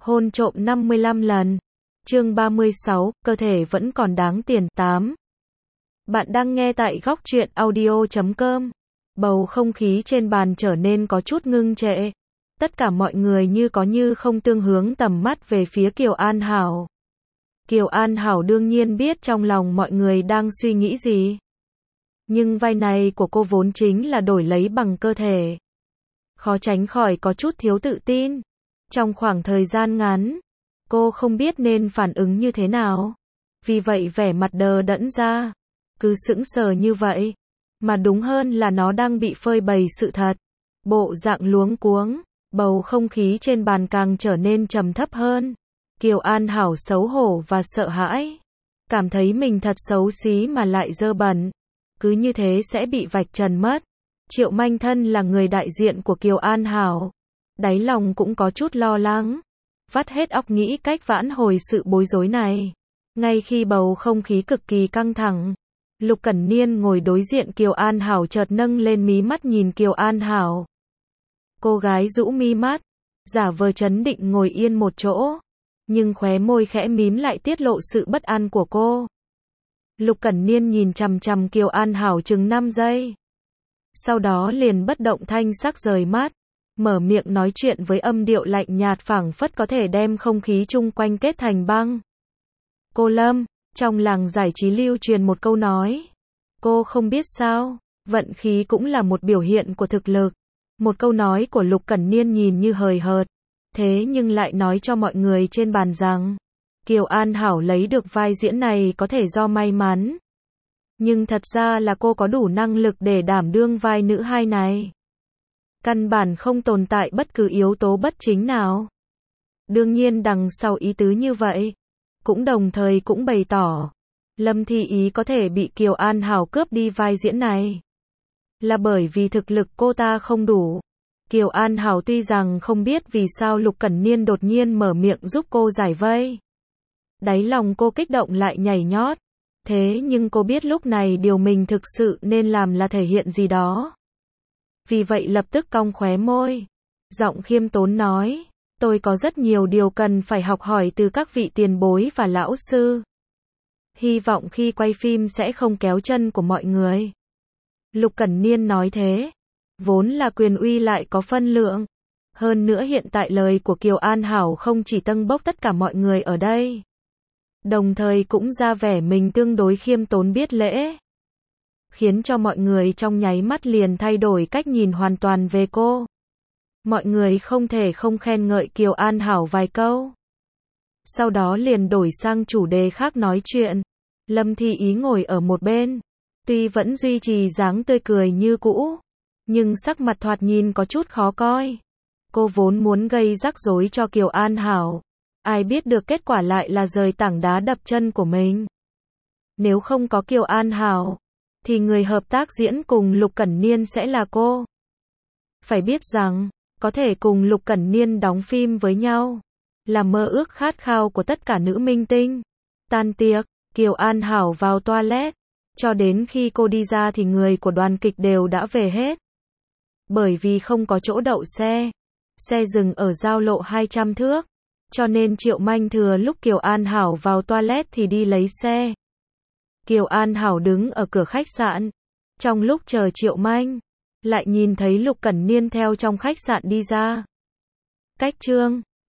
Hôn trộm 55 lần. Chương 36, cơ thể vẫn còn đáng tiền. 8. Bạn đang nghe tại góc truyện audio.com. Bầu không khí trên bàn trở nên có chút ngưng trệ. Tất cả mọi người như có như không tương hướng tầm mắt về phía Kiều An Hảo. Kiều An Hảo đương nhiên biết trong lòng mọi người đang suy nghĩ gì. Nhưng vai này của cô vốn chính là đổi lấy bằng cơ thể. Khó tránh khỏi có chút thiếu tự tin. Trong khoảng thời gian ngắn, cô không biết nên phản ứng như thế nào. Vì vậy vẻ mặt đờ đẫn ra. Cứ sững sờ như vậy. Mà đúng hơn là nó đang bị phơi bày sự thật. Bộ dạng luống cuống, bầu không khí trên bàn càng trở nên trầm thấp hơn. Kiều An Hảo xấu hổ và sợ hãi. Cảm thấy mình thật xấu xí mà lại dơ bẩn. Cứ như thế sẽ bị vạch trần mất. Triệu Manh Thân là người đại diện của Kiều An Hảo. Đáy lòng cũng có chút lo lắng. Vắt hết óc nghĩ cách vãn hồi sự bối rối này. Ngay khi bầu không khí cực kỳ căng thẳng, Lục Cẩn Niên ngồi đối diện Kiều An Hảo chợt nâng lên mí mắt nhìn Kiều An Hảo. Cô gái rũ mi mắt, giả vờ trấn định ngồi yên một chỗ. Nhưng khóe môi khẽ mím lại tiết lộ sự bất an của cô. Lục Cẩn Niên nhìn chằm chằm Kiều An Hảo chừng 5 giây. Sau đó liền bất động thanh sắc rời mắt. Mở miệng nói chuyện với âm điệu lạnh nhạt phảng phất có thể đem không khí chung quanh kết thành băng. Cô Lâm, trong làng giải trí lưu truyền một câu nói. Cô không biết sao, vận khí cũng là một biểu hiện của thực lực. Một câu nói của Lục Cẩn Niên nhìn như hời hợt. Thế nhưng lại nói cho mọi người trên bàn rằng, Kiều An Hảo lấy được vai diễn này có thể do may mắn. Nhưng thật ra là cô có đủ năng lực để đảm đương vai nữ hai này. Căn bản không tồn tại bất cứ yếu tố bất chính nào. Đương nhiên đằng sau ý tứ như vậy, cũng đồng thời cũng bày tỏ, Lâm Thi Ý có thể bị Kiều An Hảo cướp đi vai diễn này là bởi vì thực lực cô ta không đủ. Kiều An Hảo tuy rằng không biết vì sao Lục Cẩn Niên đột nhiên mở miệng giúp cô giải vây. Đáy lòng cô kích động lại nhảy nhót. Thế nhưng cô biết lúc này điều mình thực sự nên làm là thể hiện gì đó. Vì vậy lập tức cong khóe môi. Giọng khiêm tốn nói, tôi có rất nhiều điều cần phải học hỏi từ các vị tiền bối và lão sư. Hy vọng khi quay phim sẽ không kéo chân của mọi người. Lục Cẩn Niên nói thế. Vốn là quyền uy lại có phân lượng. Hơn nữa hiện tại lời của Kiều An Hảo không chỉ tâng bốc tất cả mọi người ở đây. Đồng thời cũng ra vẻ mình tương đối khiêm tốn biết lễ. Khiến cho mọi người trong nháy mắt liền thay đổi cách nhìn hoàn toàn về cô. Mọi người không thể không khen ngợi Kiều An Hảo vài câu. Sau đó liền đổi sang chủ đề khác nói chuyện. Lâm Thi Ý ngồi ở một bên. Tuy vẫn duy trì dáng tươi cười như cũ, nhưng sắc mặt thoạt nhìn có chút khó coi. Cô vốn muốn gây rắc rối cho Kiều An Hảo. Ai biết được kết quả lại là rời tảng đá đập chân của mình. Nếu không có Kiều An Hảo, thì người hợp tác diễn cùng Lục Cẩn Niên sẽ là cô. Phải biết rằng, có thể cùng Lục Cẩn Niên đóng phim với nhau, là mơ ước khát khao của tất cả nữ minh tinh. Tan tiệc, Kiều An Hảo vào toilet. Cho đến khi cô đi ra thì người của đoàn kịch đều đã về hết. Bởi vì không có chỗ đậu xe. Xe dừng ở giao lộ 200 thước. Cho nên Triệu Manh thừa lúc Kiều An Hảo vào toilet thì đi lấy xe. Kiều An Hảo đứng ở cửa khách sạn. Trong lúc chờ Triệu Manh, lại nhìn thấy Lục Cẩn Niên theo trong khách sạn đi ra. Cách Trương,